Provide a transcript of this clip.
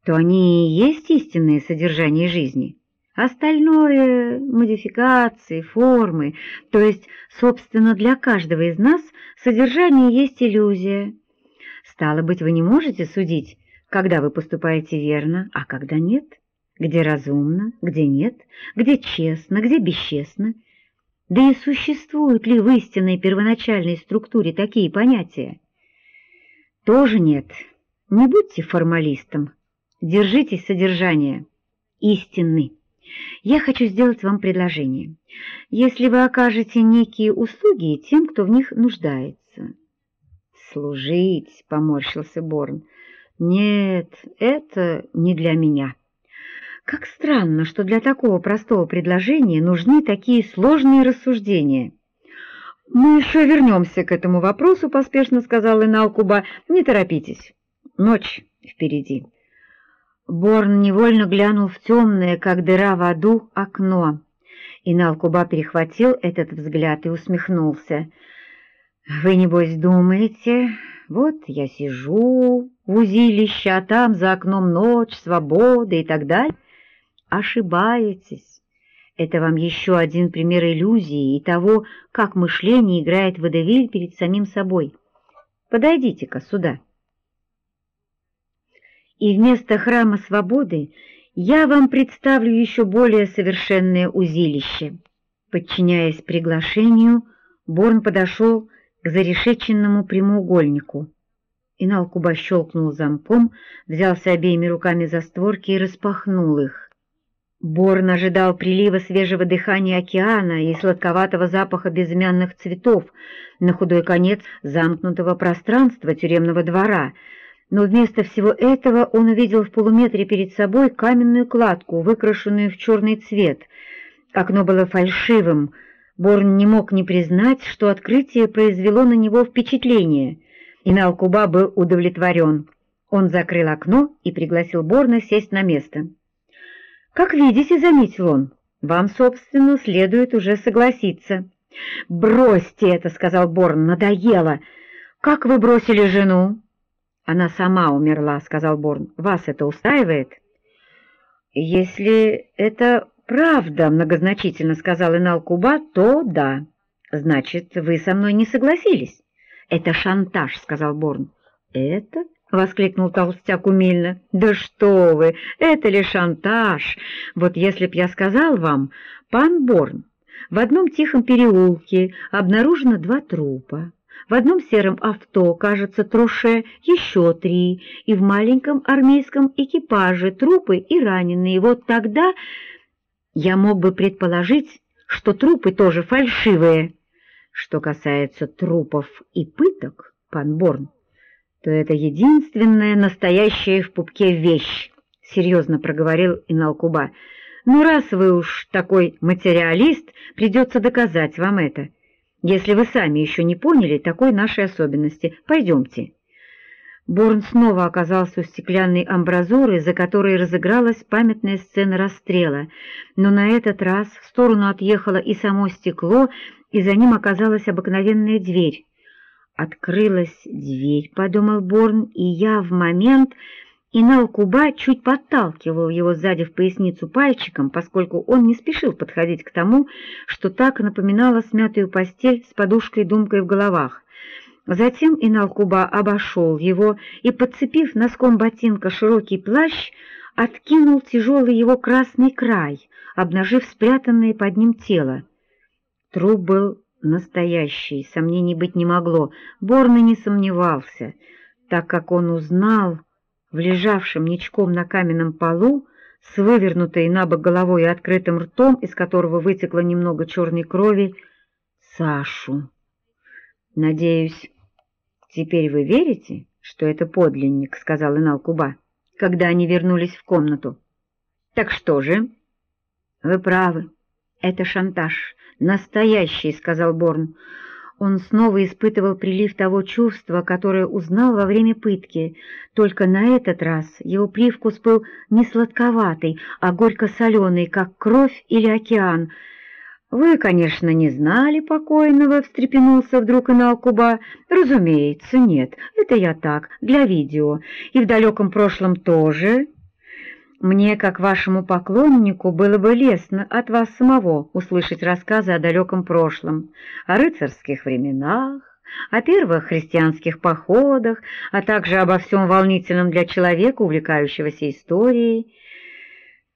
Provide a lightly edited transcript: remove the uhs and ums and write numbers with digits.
то они и есть истинное содержание жизни. Остальное — модификации, формы, то есть, собственно, для каждого из нас содержание есть иллюзия. Стало быть, вы не можете судить, когда вы поступаете верно, а когда нет, где разумно, где нет, где честно, где бесчестно. Да и существуют ли в истинной первоначальной структуре такие понятия? Тоже нет. Не будьте формалистом. Держитесь содержания истины. Я хочу сделать вам предложение. Если вы окажете некие услуги тем, кто в них нуждается. Служить, поморщился Борн. Нет, это не для меня. Как странно, что для такого простого предложения нужны такие сложные рассуждения. «Мы еще вернемся к этому вопросу», — поспешно сказал Инал-Куба. «Не торопитесь. Ночь впереди». Борн невольно глянул в темное, как дыра в аду, окно. Инал-Куба перехватил этот взгляд и усмехнулся. «Вы, небось, думаете, вот я сижу в узилище, а там за окном ночь, свобода и так далее? Ошибаетесь. Это вам еще один пример иллюзии и того, как мышление играет водевиль перед самим собой. Подойдите-ка сюда. И вместо храма свободы я вам представлю еще более совершенное узилище». Подчиняясь приглашению, Борн подошел к зарешеченному прямоугольнику. Инал-Куба щелкнул замком, взялся обеими руками за створки и распахнул их. Борн ожидал прилива свежего дыхания океана и сладковатого запаха безымянных цветов, на худой конец замкнутого пространства тюремного двора, но вместо всего этого он увидел в полуметре перед собой каменную кладку, выкрашенную в черный цвет. Окно было фальшивым. Борн не мог не признать, что открытие произвело на него впечатление. Инал-Куба был удовлетворен. Он закрыл окно и пригласил Борна сесть на место. «Как видите, — заметил он, — вам, собственно, следует уже согласиться». «Бросьте это, — сказал Борн, — надоело. Как вы бросили жену?» «Она сама умерла, — сказал Борн. — Вас это устраивает?» «Если это правда, — многозначительно сказал Инал-Куба, — то да. Значит, вы со мной не согласились?» «Это шантаж, — сказал Борн. «Это?» — воскликнул толстяк умильно. «Да что вы! Это ли шантаж? Вот если б я сказал вам, пан Борн, в одном тихом переулке обнаружено 2 трупа, в одном сером авто, кажется, троше еще 3, и в маленьком армейском экипаже трупы и раненые. Вот тогда я мог бы предположить, что трупы тоже фальшивые. Что касается трупов и пыток, пан Борн, то это единственная настоящая в пупке вещь, — серьезно проговорил Инал-Куба. «Ну, раз вы уж такой материалист, придется доказать вам это. Если вы сами еще не поняли такой нашей особенности, пойдемте». Борн снова оказался у стеклянной амбразуры, за которой разыгралась памятная сцена расстрела, но на этот раз в сторону отъехало и само стекло, и за ним оказалась обыкновенная дверь. «Открылась дверь, — подумал Борн, — и я в момент...» Инал-Куба чуть подталкивал его сзади в поясницу пальчиком, поскольку он не спешил подходить к тому, что так напоминало смятую постель с подушкой-думкой в головах. Затем Инал-Куба обошел его и, подцепив носком ботинка широкий плащ, откинул тяжелый его красный край, обнажив спрятанное под ним тело. Труп был настоящий, сомнений быть не могло. Борн и не сомневался, так как он узнал в лежавшем ничком на каменном полу с вывернутой набок головой и открытым ртом, из которого вытекло немного черной крови, Сашу. «Надеюсь, теперь вы верите, что это подлинник?» — сказал Инал-Куба, когда они вернулись в комнату. «Так что же?» «Вы правы, это шантаж. Настоящий», — сказал Борн. Он снова испытывал прилив того чувства, которое узнал во время пытки, только на этот раз его привкус был не сладковатый, а горько-соленый, как кровь или океан. «Вы, конечно, не знали покойного», — встрепенулся вдруг Инал-Куба. «Разумеется, нет, это я так, для видео. И в далеком прошлом тоже?» Мне, как вашему поклоннику, было бы лестно от вас самого услышать рассказы о далеком прошлом, о рыцарских временах, о первых христианских походах, а также обо всем волнительном для человека, увлекающегося историей.